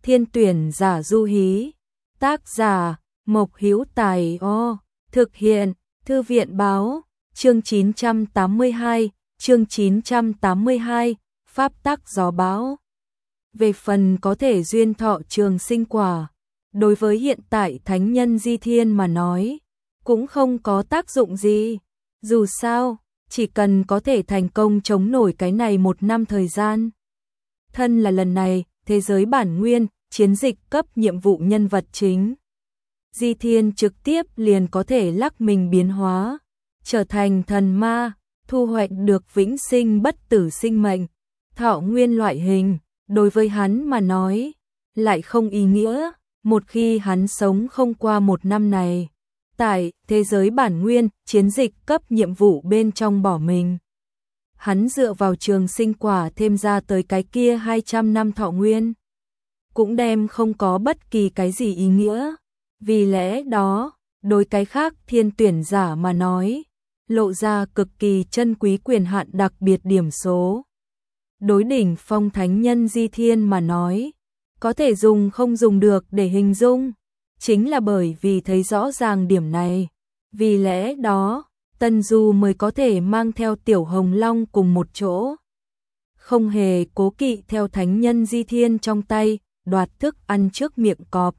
Thiên tuyển giả du hí. Tác giả Mộc Hữu Tài. Thực hiện Thư viện báo. Chương 982, chương 982, Pháp tắc gió bão. Về phần có thể duyên thọ trường sinh quả, đối với hiện tại thánh nhân Di Thiên mà nói, cũng không có tác dụng gì. Dù sao, chỉ cần có thể thành công chống nổi cái này 1 năm thời gian. Thân là lần này, thế giới bản nguyên, chiến dịch cấp nhiệm vụ nhân vật chính. Di Thiên trực tiếp liền có thể lắc mình biến hóa, trở thành thần ma, thu hoạch được vĩnh sinh bất tử sinh mệnh, thọ nguyên loại hình. Đối với hắn mà nói, lại không ý nghĩa, một khi hắn sống không qua 1 năm này. Tại thế giới bản nguyên, chiến dịch cấp nhiệm vụ bên trong bỏ mình. Hắn dựa vào trường sinh quả thêm ra tới cái kia 200 năm thọ nguyên, cũng đem không có bất kỳ cái gì ý nghĩa. Vì lẽ đó, đối cái khác thiên tuyển giả mà nói, lộ ra cực kỳ chân quý quyền hạn đặc biệt điểm số. Đối đỉnh phong thánh nhân Di Thiên mà nói, có thể dùng không dùng được để hình dung, chính là bởi vì thấy rõ ràng điểm này. Vì lẽ đó, Tân Du mới có thể mang theo Tiểu Hồng Long cùng một chỗ, không hề cố kỵ theo thánh nhân Di Thiên trong tay, đoạt thức ăn trước miệng cọp.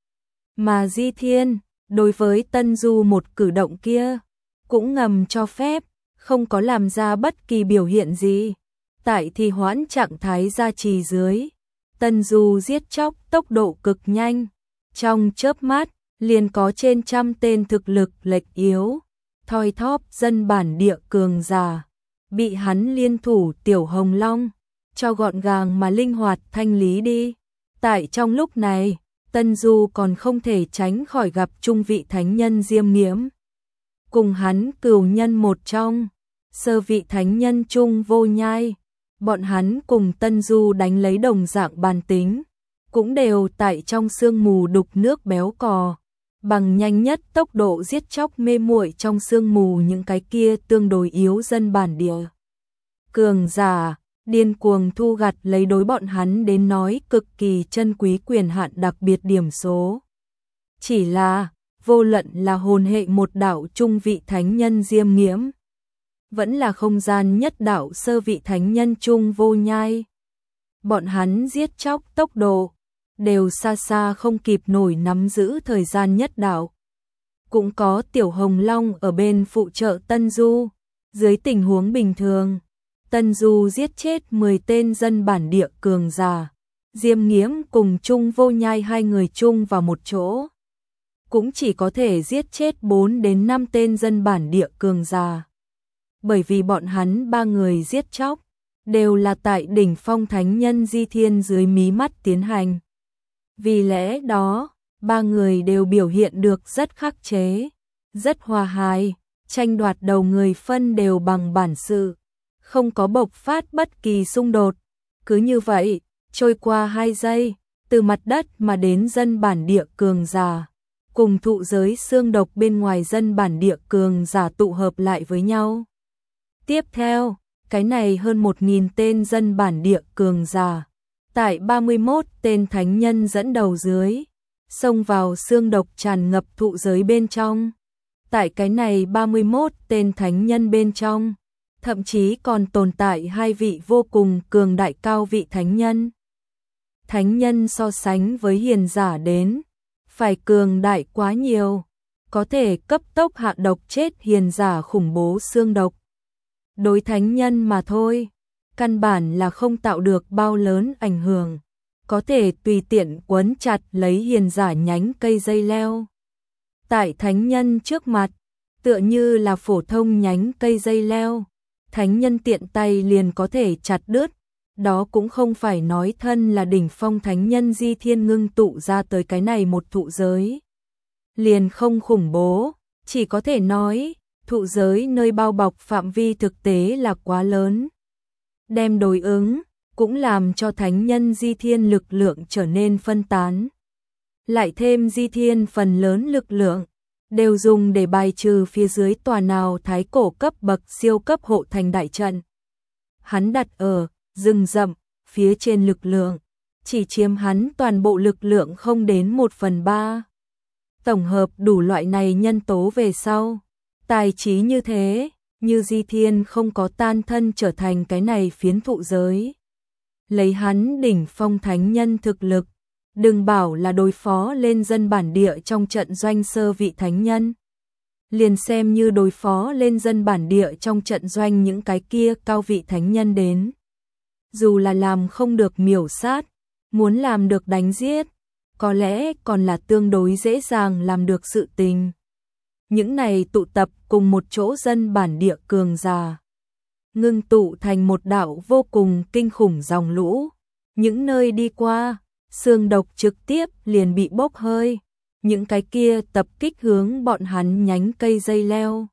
Mà Di Thiên, đối với Tân Du một cử động kia, cũng ngầm cho phép, không có làm ra bất kỳ biểu hiện gì. Tại thì hoãn trạng thái gia trì dưới, Tân Du giết chóc tốc độ cực nhanh, trong chớp mắt liền có trên 100 tên thực lực lệch yếu, thoi thóp dân bản địa cường giả, bị hắn liên thủ Tiểu Hồng Long cho gọn gàng mà linh hoạt thanh lý đi. Tại trong lúc này, Tân Du còn không thể tránh khỏi gặp trung vị thánh nhân Diêm Nghiễm, cùng hắn cửu nhân một trong, sơ vị thánh nhân Trung Vô Nhai. Bọn hắn cùng Tân Du đánh lấy đồng dạng bàn tính, cũng đều tại trong sương mù đục nước béo cò, bằng nhanh nhất tốc độ giết chóc mê muội trong sương mù những cái kia tương đối yếu dân bản địa. Cường giả, điên cuồng thu gặt lấy đối bọn hắn đến nói cực kỳ chân quý quyền hạn đặc biệt điểm số. Chỉ là, vô luận là hồn hệ một đạo trung vị thánh nhân Diêm Nghiễm, vẫn là không gian nhất đạo sơ vị thánh nhân Trung Vô Nhai, bọn hắn giết chóc tốc độ đều xa xa không kịp nổi nắm giữ thời gian nhất đạo. Cũng có Tiểu Hồng Long ở bên phụ trợ Tân Du. Dưới tình huống bình thường, Tân Du giết chết 10 tên dân bản địa cường giả, Diêm Nghiễm cùng Trung Vô Nhai hai người chung vào một chỗ, cũng chỉ có thể giết chết 4 đến 5 tên dân bản địa cường giả. Bởi vì bọn hắn 3 người giết chóc đều là tại đỉnh phong thánh nhân Di Thiên dưới mí mắt tiến hành. Vì lẽ đó, 3 người đều biểu hiện được rất khắc chế, rất hòa hài, tranh đoạt đầu người phân đều bằng bản sự, không có bộc phát bất kỳ xung đột. Cứ như vậy, trôi qua 2 giây, từ mặt đất mà đến dân bản địa cường giả, cùng thụ giới xương độc bên ngoài dân bản địa cường giả tụ hợp lại với nhau. Tiếp theo, cái này hơn 1.000 tên dân bản địa cường giả, tại 31 tên thánh nhân dẫn đầu dưới, xông vào xương độc tràn ngập thụ giới bên trong. Tại cái này 31 tên thánh nhân bên trong, thậm chí còn tồn tại 2 vị vô cùng cường đại cao vị thánh nhân. Thánh nhân so sánh với hiền giả đến, phải cường đại quá nhiều, có thể cấp tốc hạ độc chết hiền giả khủng bố xương độc. Đối thánh nhân mà thôi, căn bản là không tạo được bao lớn ảnh hưởng, có thể tùy tiện quấn chặt lấy hiền giả nhánh cây dây leo. Tại thánh nhân trước mặt, tựa như là phổ thông nhánh cây dây leo, thánh nhân tiện tay liền có thể chặt đứt. Đó cũng không phải nói thân là đỉnh phong thánh nhân Di Thiên ngưng tụ ra tới cái này một thụ giới liền không khủng bố, chỉ có thể nói thụ giới nơi bao bọc phạm vi thực tế là quá lớn. Đem đối ứng, cũng làm cho thánh nhân Di Thiên lực lượng trở nên phân tán. Lại thêm Di Thiên phần lớn lực lượng, đều dùng để bài trừ phía dưới tòa nào thái cổ cấp bậc siêu cấp hộ thành đại trận. Hắn đặt ở rừng rậm, phía trên lực lượng, chỉ chiếm hắn toàn bộ lực lượng không đến 1/3. Tổng hợp đủ loại này nhân tố về sau, tài trí như thế, như Di Thiên không có tan thân trở thành cái này phiến thụ giới. Lấy hắn đỉnh phong thánh nhân thực lực, đừng bảo là đối phó lên dân bản địa trong trận doanh sơ vị thánh nhân. Liền xem như đối phó lên dân bản địa trong trận doanh những cái kia cao vị thánh nhân đến. Dù là làm không được miểu sát, muốn làm được đánh giết, có lẽ còn là tương đối dễ dàng làm được sự tình. Những này tụ tập cùng một chỗ dân bản địa cường giả, ngưng tụ thành một đạo vô cùng kinh khủng dòng lũ. Những nơi đi qua, xương độc trực tiếp liền bị bốc hơi. Những cái kia tập kích hướng bọn hắn nhánh cây dây leo,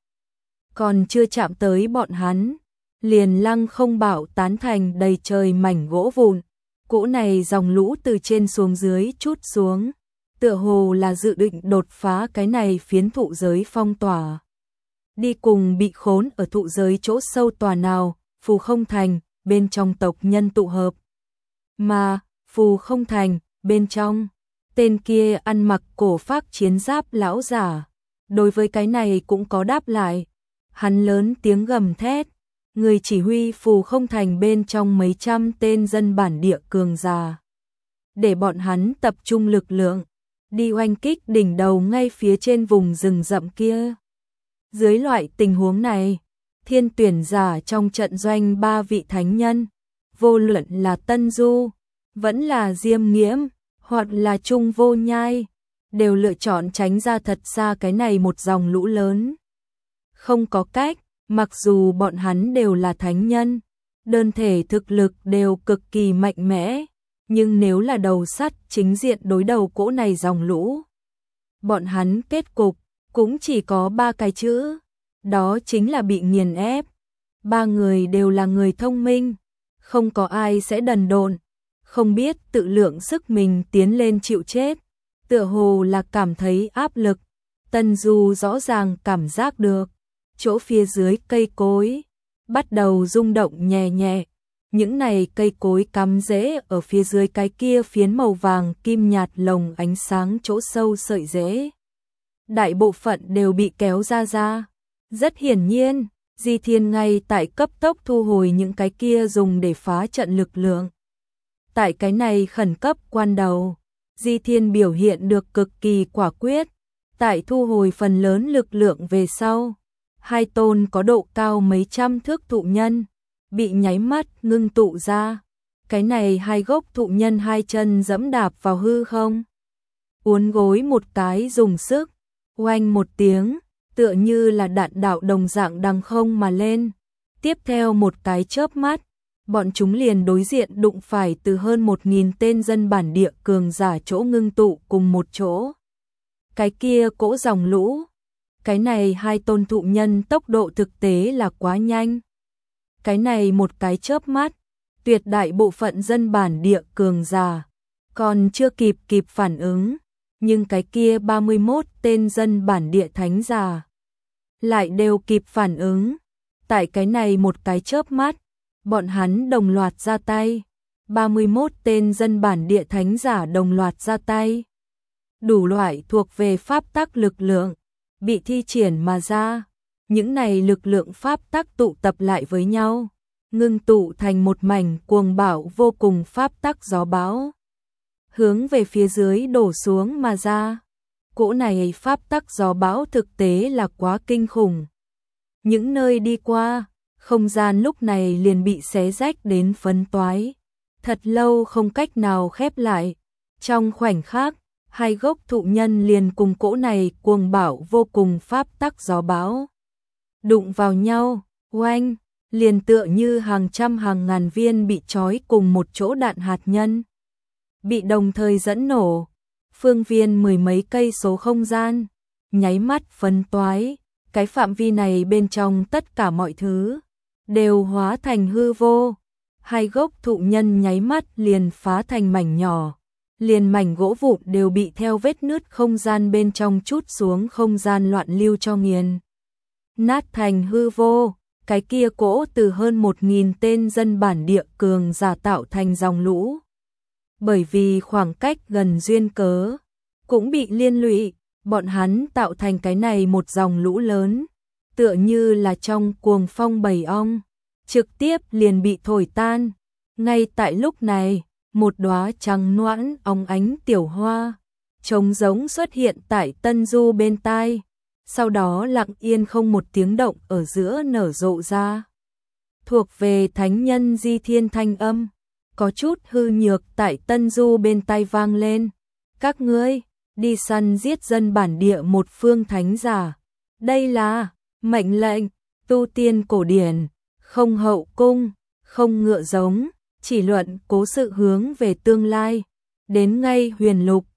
còn chưa chạm tới bọn hắn, liền lăng không bạo tán thành đầy trời mảnh gỗ vụn. Cỗ này dòng lũ từ trên xuống dưới chút xuống, tựa hồ là dự định đột phá cái này phiến thụ giới phong tỏa. Đi cùng bị khốn ở thụ giới chỗ sâu tòa nào, Phù Không Thành, bên trong tộc nhân tụ hợp. Mà, Phù Không Thành, bên trong, tên kia ăn mặc cổ phác chiến giáp lão giả, đối với cái này cũng có đáp lại. Hắn lớn tiếng gầm thét, người chỉ huy Phù Không Thành bên trong mấy trăm tên dân bản địa cường giả, để bọn hắn tập trung lực lượng, đi oanh kích đỉnh đầu ngay phía trên vùng rừng rậm kia. Dưới loại tình huống này, thiên tuyển giả trong trận doanh 3 vị thánh nhân, vô luận là Tân Du, vẫn là Diêm Nghiễm, hoặc là Trung Vô Nhai, đều lựa chọn tránh ra thật xa cái này một dòng lũ lớn. Không có cách, mặc dù bọn hắn đều là thánh nhân, đơn thể thực lực đều cực kỳ mạnh mẽ, nhưng nếu là đầu sắt chính diện đối đầu cỗ này dòng lũ, bọn hắn kết cục cũng chỉ có 3 cái chữ, đó chính là bị nghiền ép. 3 người đều là người thông minh, không có ai sẽ đần độn, không biết tự lượng sức mình tiến lên chịu chết, tựa hồ là cảm thấy áp lực. Tân Du rõ ràng cảm giác được, chỗ phía dưới cây cối bắt đầu rung động nhẹ nhẹ. Những này cây cối cắm rễ ở phía dưới cái kia phiến màu vàng kim nhạt lồng ánh sáng chỗ sâu sợi rễ. Đại bộ phận đều bị kéo ra. Rất hiển nhiên, Di Thiên ngay tại cấp tốc thu hồi những cái kia dùng để phá trận lực lượng. Tại cái này khẩn cấp quan đầu, Di Thiên biểu hiện được cực kỳ quả quyết. Tại thu hồi phần lớn lực lượng về sau, 2 tôn có độ cao mấy trăm thước thụ nhân bị nháy mắt ngưng tụ ra. Cái này 2 gốc thụ nhân 2 chân giẫm đạp vào hư không, uốn gối một cái dùng sức, oanh một tiếng, tựa như là đạn đạo đồng dạng đằng không mà lên. Tiếp theo một cái chớp mắt, bọn chúng liền đối diện đụng phải từ hơn 1000 tên dân bản địa cường giả chỗ ngưng tụ cùng một chỗ. Cái kia cỗ dòng lũ, cái này 2 tôn thụ nhân tốc độ thực tế là quá nhanh. Cái này một cái chớp mắt, tuyệt đại bộ phận dân bản địa cường giả còn chưa kịp phản ứng, nhưng cái kia 31 tên dân bản địa thánh giả lại đều kịp phản ứng. Tại cái này một cái chớp mắt, bọn hắn đồng loạt ra tay. 31 tên dân bản địa thánh giả đồng loạt ra tay. Đủ loại thuộc về pháp tắc lực lượng bị thi triển mà ra. Những này lực lượng pháp tắc tụ tập lại với nhau, ngưng tụ thành một mảnh cuồng bạo vô cùng pháp tắc gió bão, hướng về phía dưới đổ xuống mà ra. Cỗ này pháp tắc gió bão thực tế là quá kinh khủng. Những nơi đi qua, không gian lúc này liền bị xé rách đến phấn toái, thật lâu không cách nào khép lại. Trong khoảnh khắc, 2 gốc thụ nhân liền cùng cỗ này cuồng bạo vô cùng pháp tắc gió bão đụng vào nhau, oanh, liền tựa như hàng trăm hàng ngàn viên bị trói cùng một chỗ đạn hạt nhân, bị đồng thời dẫn nổ. Phương viên 10 mấy cây số không gian, nháy mắt phấn toái. Cái phạm vi này bên trong tất cả mọi thứ đều hóa thành hư vô. 2 gốc thụ nhân nháy mắt liền phá thành mảnh nhỏ, liền mảnh gỗ vụn đều bị theo vết nứt không gian bên trong trút xuống không gian loạn lưu cho nghiền nát thành hư vô. Cái kia cỗ từ hơn 1000 tên dân bản địa cường giả tạo thành dòng lũ, bởi vì khoảng cách gần duyên cớ, cũng bị liên lụy, bọn hắn tạo thành cái này một dòng lũ lớn, tựa như là trong cuồng phong bầy ong, trực tiếp liền bị thổi tan. Ngay tại lúc này, một đóa trắng noãn óng ánh tiểu hoa, trống rỗng xuất hiện tại Tân Du bên tai, sau đó lặng yên không một tiếng động ở giữa nở rộ ra. Thuộc về thánh nhân di thiên thanh âm, có chút hư nhược tại Tân Du bên tai vang lên. Các ngươi, đi săn giết dân bản địa một phương thánh giả. Đây là mệnh lệnh, tu tiên cổ điển, không hậu cung, không ngựa giống, chỉ luận cố sự hướng về tương lai. Đến ngay huyền lục,